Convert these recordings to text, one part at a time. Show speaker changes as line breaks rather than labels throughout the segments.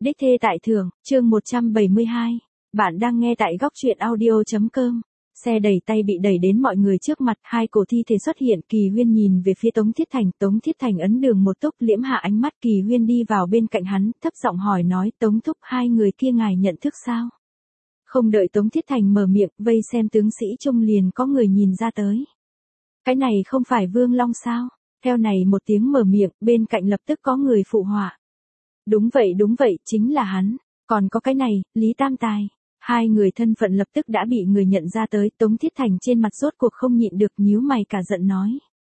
Đích thê tại thưởng, chương 172. Bạn đang nghe tại góc truyện audio.com. Xe đẩy tay bị đẩy đến mọi người trước mặt, hai cổ thi thể xuất hiện. Kỳ Huyên nhìn về phía Tống Thiết Thành ấn đường một túc, liễm hạ ánh mắt. Kỳ Huyên đi vào bên cạnh hắn, thấp giọng hỏi nói, Tống thúc, hai người kia ngài nhận thức sao? Không đợi Tống Thiết Thành mở miệng, vây xem tướng sĩ trung liền có người nhìn ra tới. Cái này không phải Vương Long sao? Theo này một tiếng mở miệng, bên cạnh lập tức có người phụ họa. Đúng vậy, chính là hắn. Còn có cái này, Lý Tam Tài. Hai người thân phận lập tức đã bị người nhận ra tới. Tống Thiết Thành trên mặt rốt cuộc không nhịn được, nhíu mày cả giận nói.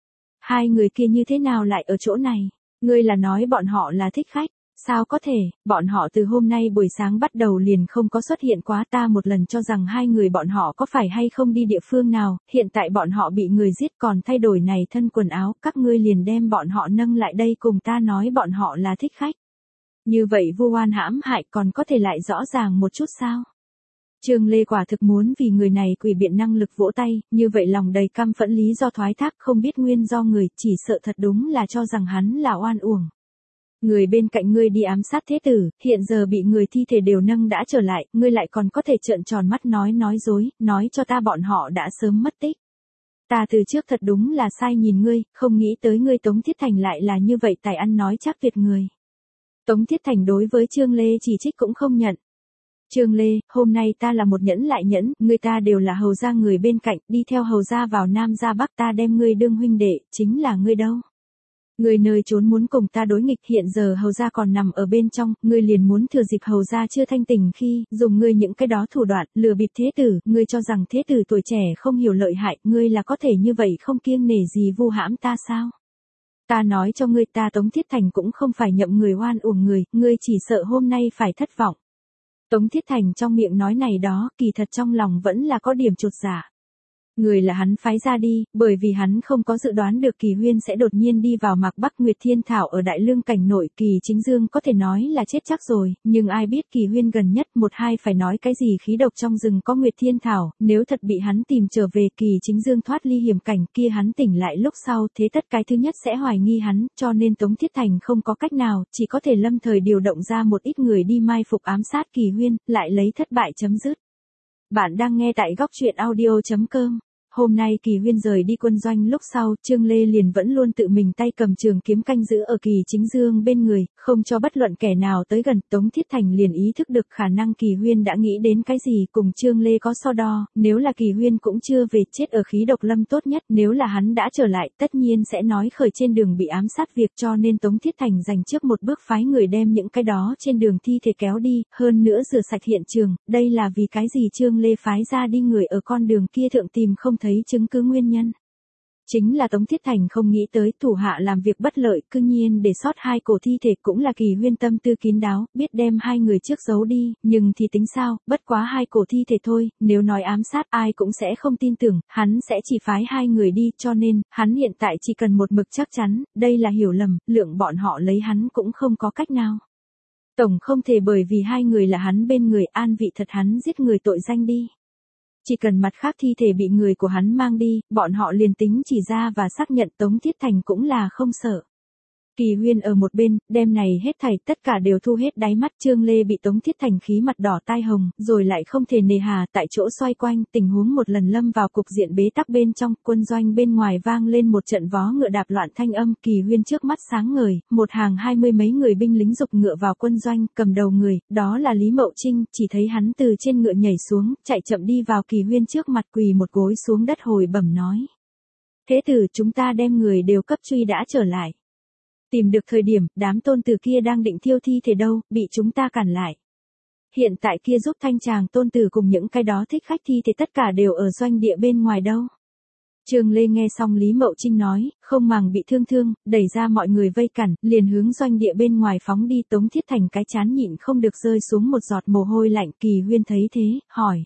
Hai người kia như thế nào lại ở chỗ này? Ngươi là nói bọn họ là thích khách? Sao có thể, bọn họ từ hôm nay buổi sáng bắt đầu liền không có xuất hiện quá. Ta một lần cho rằng hai người bọn họ có phải hay không đi địa phương nào, hiện tại bọn họ bị người giết còn thay đổi này thân quần áo, các ngươi liền đem bọn họ nâng lại đây cùng ta nói bọn họ là thích khách. Như vậy vu oan hãm hại còn có thể lại rõ ràng một chút sao? Trương Lê quả thực muốn vì người này quỷ biện năng lực vỗ tay, như vậy lòng đầy căm phẫn lý do thoái thác không biết nguyên do người, chỉ sợ thật đúng là cho rằng hắn là oan uổng. Người bên cạnh ngươi đi ám sát thế tử, hiện giờ bị người thi thể đều nâng đã trở lại, ngươi lại còn có thể trợn tròn mắt nói dối, nói cho ta bọn họ đã sớm mất tích. Ta từ trước thật đúng là sai nhìn ngươi, không nghĩ tới ngươi Tống Thiết Thành lại là như vậy tài ăn nói chắc Việt người. Tống Thiết Thành đối với Trương Lê chỉ trích cũng không nhận. Trương Lê, hôm nay ta là một nhẫn lại nhẫn, ngươi ta đều là hầu gia người bên cạnh, đi theo hầu gia vào Nam ra Bắc, ta đem ngươi đương huynh đệ, chính là ngươi đâu. Ngươi nơi trốn muốn cùng ta đối nghịch, hiện giờ hầu gia còn nằm ở bên trong, ngươi liền muốn thừa dịp hầu gia chưa thanh tỉnh khi, dùng ngươi những cái đó thủ đoạn, lừa bịp thế tử, ngươi cho rằng thế tử tuổi trẻ không hiểu lợi hại, ngươi là có thể như vậy không kiêng nể gì vu hãm ta sao? Ta nói cho ngươi, ta Tống Thiết Thành cũng không phải nhậm người oan uổng người, ngươi chỉ sợ hôm nay phải thất vọng. Tống Thiết Thành trong miệng nói này đó, kỳ thật trong lòng vẫn là có điểm chột dạ. Người là hắn phái ra đi, bởi vì hắn không có dự đoán được Kỳ Huyên sẽ đột nhiên đi vào Mạc Bắc Nguyệt Thiên Thảo ở Đại Lương cảnh nội. Kỳ Chính Dương có thể nói là chết chắc rồi, nhưng ai biết Kỳ Huyên gần nhất một hai phải nói cái gì khí độc trong rừng có Nguyệt Thiên Thảo, nếu thật bị hắn tìm trở về Kỳ Chính Dương thoát ly hiểm cảnh kia hắn tỉnh lại lúc sau, thế tất cái thứ nhất sẽ hoài nghi hắn, cho nên Tống Thiết Thành không có cách nào, chỉ có thể lâm thời điều động ra một ít người đi mai phục ám sát Kỳ Huyên, lại lấy thất bại chấm dứt. Bạn đang nghe tại góc truyện audio.com. Hôm nay Kỳ Huyên rời đi quân doanh lúc sau, Trương Lê liền vẫn luôn tự mình tay cầm trường kiếm canh giữ ở Kỳ Chính Dương bên người, không cho bất luận kẻ nào tới gần. Tống Thiết Thành liền ý thức được khả năng Kỳ Huyên đã nghĩ đến cái gì cùng Trương Lê có so đo, nếu là Kỳ Huyên cũng chưa về chết ở khí độc lâm tốt nhất, nếu là hắn đã trở lại tất nhiên sẽ nói khởi trên đường bị ám sát việc, cho nên Tống Thiết Thành dành trước một bước phái người đem những cái đó trên đường thi thể kéo đi, hơn nữa rửa sạch hiện trường, đây là vì cái gì Trương Lê phái ra đi người ở con đường kia thượng tìm không thấy chứng cứ nguyên nhân. Chính là Tống Thiết Thành không nghĩ tới thủ hạ làm việc bất lợi, cư nhiên để sót hai cổ thi thể, cũng là Kỳ Huyên tâm tư kín đáo, biết đem hai người trước giấu đi, nhưng thì tính sao, bất quá hai cổ thi thể thôi, nếu nói ám sát ai cũng sẽ không tin tưởng, hắn sẽ chỉ phái hai người đi, cho nên, hắn hiện tại chỉ cần một mực chắc chắn, đây là hiểu lầm, lượng bọn họ lấy hắn cũng không có cách nào. Tổng không thể bởi vì hai người là hắn bên người an vị thật hắn giết người tội danh đi. Chỉ cần mặt khác thi thể bị người của hắn mang đi, bọn họ liền tính chỉ ra và xác nhận Tống Thiết Thành cũng là không sợ. Kỳ Huyên ở một bên, đêm này hết thảy tất cả đều thu hết đáy mắt. Trương Lê bị Tống Thiết Thành khí mặt đỏ tai hồng, rồi lại không thể nề hà, tại chỗ xoay quanh, tình huống một lần lâm vào cục diện bế tắc bên trong, quân doanh bên ngoài vang lên một trận vó ngựa đạp loạn thanh âm. Kỳ Huyên trước mắt sáng ngời, một hàng 20 mấy người binh lính giục ngựa vào quân doanh, cầm đầu người, đó là Lý Mậu Trinh, chỉ thấy hắn từ trên ngựa nhảy xuống, chạy chậm đi vào Kỳ Huyên trước mặt quỳ một gối xuống đất hồi bẩm nói. Thế tử, chúng ta đem người đều cấp truy đã trở lại. Tìm được thời điểm, đám tôn tử kia đang định thiêu thi thể đâu, bị chúng ta cản lại. Hiện tại kia giúp thanh chàng tôn tử cùng những cái đó thích khách thi thể tất cả đều ở doanh địa bên ngoài đâu. Trương Lê nghe xong Lý Mậu Trinh nói, không màng bị thương, đẩy ra mọi người vây cản, liền hướng doanh địa bên ngoài phóng đi. Tống Thiết Thành cái chán nhịn không được rơi xuống một giọt mồ hôi lạnh. Kỳ Huyên thấy thế, hỏi.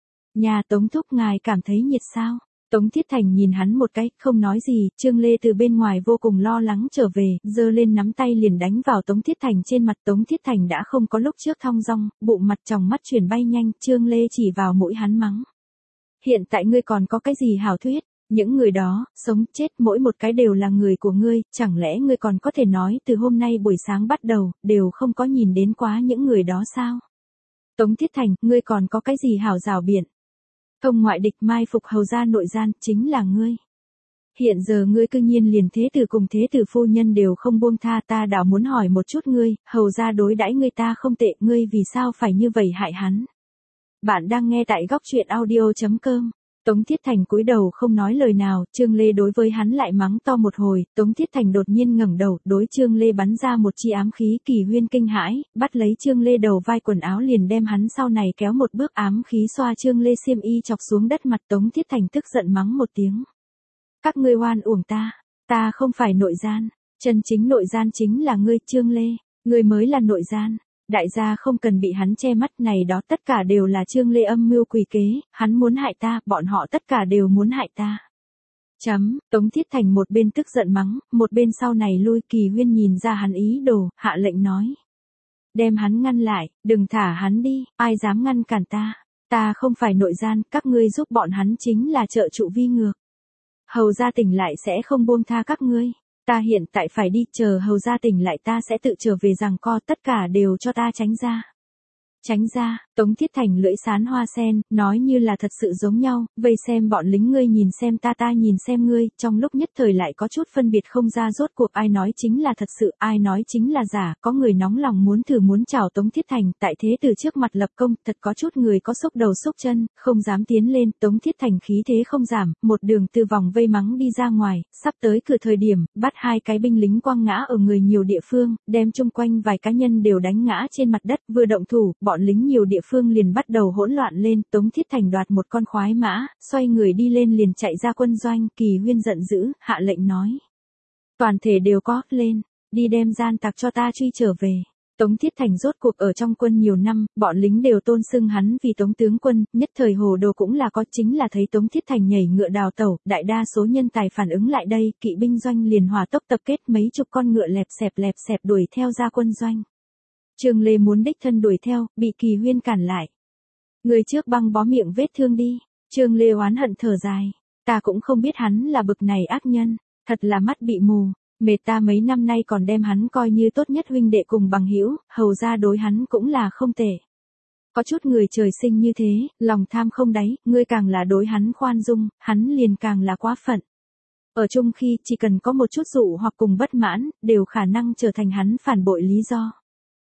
Nhà Tống thúc ngài cảm thấy nhiệt sao? Tống Thiết Thành nhìn hắn một cái, không nói gì. Trương Lê từ bên ngoài vô cùng lo lắng trở về, giơ lên nắm tay liền đánh vào Tống Thiết Thành trên mặt. Tống Thiết Thành đã không có lúc trước thong dong, bụng mặt tròng mắt chuyển bay nhanh. Trương Lê chỉ vào mũi hắn mắng. Hiện tại ngươi còn có cái gì hảo thuyết? Những người đó, sống chết mỗi một cái đều là người của ngươi, chẳng lẽ ngươi còn có thể nói từ hôm nay buổi sáng bắt đầu, đều không có nhìn đến quá những người đó sao? Tống Thiết Thành, ngươi còn có cái gì hảo rào biện? Thông ngoại địch mai phục hầu gia nội gian, chính là ngươi. Hiện giờ ngươi cư nhiên liền thế tử cùng thế tử phu nhân đều không buông tha, ta đảo muốn hỏi một chút ngươi, hầu gia đối đãi ngươi ta không tệ, ngươi vì sao phải như vậy hại hắn? Bạn đang nghe tại góc truyện audio.com. Tống Thiết Thành cúi đầu không nói lời nào, Trương Lê đối với hắn lại mắng to một hồi, Tống Thiết Thành đột nhiên ngẩng đầu, đối Trương Lê bắn ra một chi ám khí, Kỳ Huyên kinh hãi, bắt lấy Trương Lê đầu vai quần áo liền đem hắn sau này kéo một bước, ám khí xoa Trương Lê xiêm y chọc xuống đất mặt. Tống Thiết Thành tức giận mắng một tiếng. Các ngươi oan uổng ta không phải nội gian, chân chính nội gian chính là ngươi Trương Lê, ngươi mới là nội gian. Đại gia không cần bị hắn che mắt, này đó tất cả đều là Trương Lê âm mưu quỷ kế, hắn muốn hại ta, bọn họ tất cả đều muốn hại ta. Tống Thiết Thành một bên tức giận mắng, một bên sau này lui. Kỳ Huyên nhìn ra hắn ý đồ, hạ lệnh nói. Đem hắn ngăn lại, đừng thả hắn đi, ai dám ngăn cản ta không phải nội gian, các ngươi giúp bọn hắn chính là trợ trụ vi ngược. Hầu gia tỉnh lại sẽ không buông tha các ngươi. Ta hiện tại phải đi, chờ hầu gia tỉnh lại ta sẽ tự trở về giằng co, tất cả đều cho ta tránh ra. Tránh ra, Tống Thiết Thành lưỡi sán hoa sen, nói như là thật sự giống nhau, vây xem bọn lính, ngươi nhìn xem ta nhìn xem ngươi, trong lúc nhất thời lại có chút phân biệt không ra rốt cuộc ai nói chính là thật sự, ai nói chính là giả, có người nóng lòng muốn thử muốn chào Tống Thiết Thành, tại thế từ trước mặt lập công, thật có chút người có xúc đầu xúc chân, không dám tiến lên. Tống Thiết Thành khí thế không giảm, một đường từ vòng vây mắng đi ra ngoài, sắp tới cửa thời điểm, bắt hai cái binh lính quăng ngã ở người nhiều địa phương, đem chung quanh vài cá nhân đều đánh ngã trên mặt đất, vừa động thủ, bọn lính nhiều địa phương liền bắt đầu hỗn loạn lên. Tống Thiết Thành đoạt một con khoái mã, xoay người đi lên liền chạy ra quân doanh. Kỳ Huyên giận dữ, hạ lệnh nói. Toàn thể đều có, lên, đi đem gian tặc cho ta truy trở về. Tống Thiết Thành rốt cuộc ở trong quân nhiều năm, bọn lính đều tôn xưng hắn vì Tống tướng quân, nhất thời hồ đồ cũng là có, chính là thấy Tống Thiết Thành nhảy ngựa đào tẩu, đại đa số nhân tài phản ứng lại đây, kỵ binh doanh liền hỏa tốc tập kết mấy chục con ngựa lẹp xẹp đuổi theo ra quân doanh. Trương Lê muốn đích thân đuổi theo, bị Kỳ Huyên cản lại. Người trước băng bó miệng vết thương đi. Trương Lê oán hận thở dài. Ta cũng không biết hắn là bực này ác nhân, thật là mắt bị mù, mệt ta mấy năm nay còn đem hắn coi như tốt nhất huynh đệ cùng bằng hữu, hầu ra đối hắn cũng là không tệ. Có chút người trời sinh như thế, lòng tham không đáy, ngươi càng là đối hắn khoan dung, hắn liền càng là quá phận. Ở chung khi chỉ cần có một chút dụ hoặc cùng bất mãn, đều khả năng trở thành hắn phản bội lý do.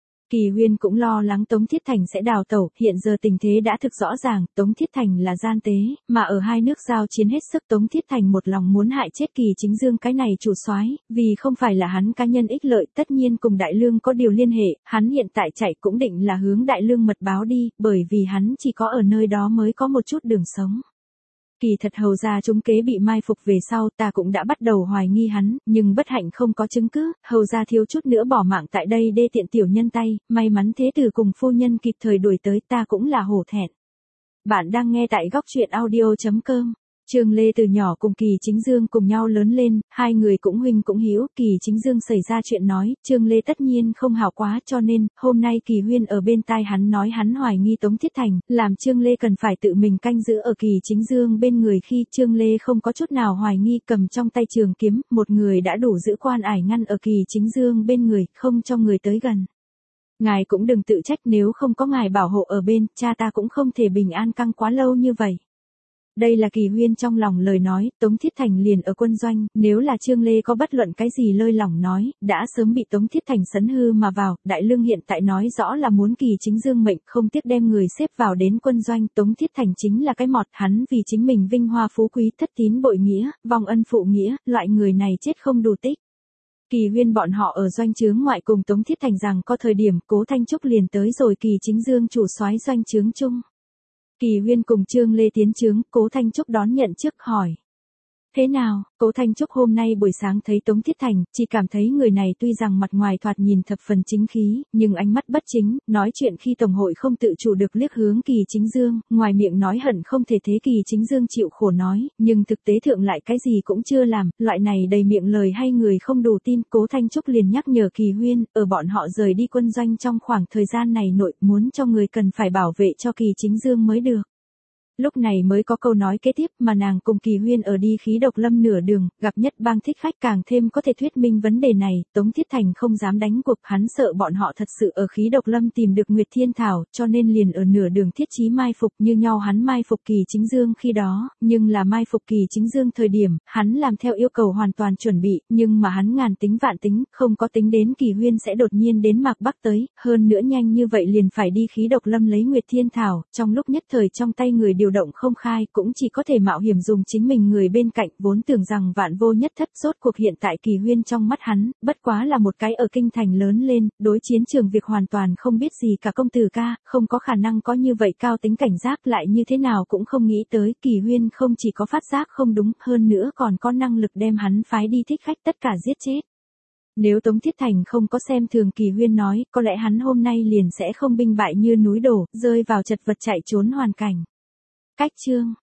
Kỳ Huyên cũng lo lắng Tống Thiết Thành sẽ đào tẩu, hiện giờ tình thế đã thực rõ ràng, Tống Thiết Thành là gian tế, mà ở hai nước giao chiến hết sức, Tống Thiết Thành một lòng muốn hại chết Kỳ Chính Dương cái này chủ soái, vì không phải là hắn cá nhân ích lợi, tất nhiên cùng Đại Lương có điều liên hệ, hắn hiện tại chạy cũng định là hướng Đại Lương mật báo đi, bởi vì hắn chỉ có ở nơi đó mới có một chút đường sống. Kỳ thật hầu gia trúng kế bị mai phục về sau, ta cũng đã bắt đầu hoài nghi hắn, nhưng bất hạnh không có chứng cứ, hầu gia thiếu chút nữa bỏ mạng tại đây đê tiện tiểu nhân tay, may mắn thế tử cùng phu nhân kịp thời đuổi tới, ta cũng là hổ thẹn. Bạn đang nghe tại góc truyện audio.com. Trương Lê từ nhỏ cùng Kỳ Chính Dương cùng nhau lớn lên, hai người cũng huynh cũng hữu. Kỳ Chính Dương xảy ra chuyện nói, Trương Lê tất nhiên không hảo quá, cho nên hôm nay Kỳ Huyên ở bên tai hắn nói hắn hoài nghi Tống Thiết Thành, làm Trương Lê cần phải tự mình canh giữ ở Kỳ Chính Dương bên người. Khi Trương Lê không có chút nào hoài nghi, cầm trong tay trường kiếm, một người đã đủ giữ quan ải ngăn ở Kỳ Chính Dương bên người, không cho người tới gần. Ngài cũng đừng tự trách, nếu không có ngài bảo hộ ở bên, cha ta cũng không thể bình an căng quá lâu như vậy. Đây là Kỳ Huyên trong lòng lời nói, Tống Thiết Thành liền ở quân doanh, nếu là Trương Lê có bất luận cái gì lơi lỏng nói, đã sớm bị Tống Thiết Thành sấn hư mà vào. Đại Lương hiện tại nói rõ là muốn Kỳ Chính Dương mệnh, không tiếc đem người xếp vào đến quân doanh. Tống Thiết Thành chính là cái mọt, hắn vì chính mình vinh hoa phú quý, thất tín bội nghĩa, vong ân phụ nghĩa, loại người này chết không đủ tích. Kỳ Huyên bọn họ ở doanh trướng ngoại cùng Tống Thiết Thành rằng có thời điểm, Cố Thanh Trúc liền tới rồi Kỳ Chính Dương chủ soái doanh trướng chung. Kỳ Huyên cùng Trương Lê tiến trướng, Cố Thanh Trúc đón nhận trước hỏi. Thế nào? Cố Thanh Trúc hôm nay buổi sáng thấy Tống Thiết Thành, chỉ cảm thấy người này tuy rằng mặt ngoài thoạt nhìn thập phần chính khí, nhưng ánh mắt bất chính, nói chuyện khi tổng hội không tự chủ được liếc hướng Kỳ Chính Dương, ngoài miệng nói hận không thể thế Kỳ Chính Dương chịu khổ nói, nhưng thực tế thượng lại cái gì cũng chưa làm, loại này đầy miệng lời hay người không đủ tin. Cố Thanh Trúc liền nhắc nhở Kỳ Huyên, ở bọn họ rời đi quân doanh trong khoảng thời gian này nội, muốn cho người cần phải bảo vệ cho Kỳ Chính Dương mới được. Lúc này mới có câu nói kế tiếp mà nàng cùng Kỳ Huyên ở đi khí độc lâm nửa đường, gặp Nhất Bang thích khách càng thêm có thể thuyết minh vấn đề này, Tống Thiết Thành không dám đánh cuộc, hắn sợ bọn họ thật sự ở khí độc lâm tìm được Nguyệt Thiên Thảo, cho nên liền ở nửa đường thiết chí mai phục như nhau hắn mai phục Kỳ Chính Dương khi đó, nhưng là mai phục Kỳ Chính Dương thời điểm, hắn làm theo yêu cầu hoàn toàn chuẩn bị, nhưng mà hắn ngàn tính vạn tính, không có tính đến Kỳ Huyên sẽ đột nhiên đến Mạc Bắc tới, hơn nữa nhanh như vậy liền phải đi khí độc lâm lấy Nguyệt Thiên Thảo, trong lúc nhất thời trong tay người điều động không khai, cũng chỉ có thể mạo hiểm dùng chính mình người bên cạnh, vốn tưởng rằng vạn vô nhất thất, rốt cuộc hiện tại Kỳ Huyên trong mắt hắn, bất quá là một cái ở kinh thành lớn lên, đối chiến trường việc hoàn toàn không biết gì cả công tử ca, không có khả năng có như vậy cao tính cảnh giác, lại như thế nào cũng không nghĩ tới, Kỳ Huyên không chỉ có phát giác không đúng, hơn nữa còn có năng lực đem hắn phái đi thích khách tất cả giết chết. Nếu Tống Thiết Thành không có xem thường Kỳ Huyên nói, có lẽ hắn hôm nay liền sẽ không binh bại như núi đổ, rơi vào chật vật chạy trốn hoàn cảnh. Cách chương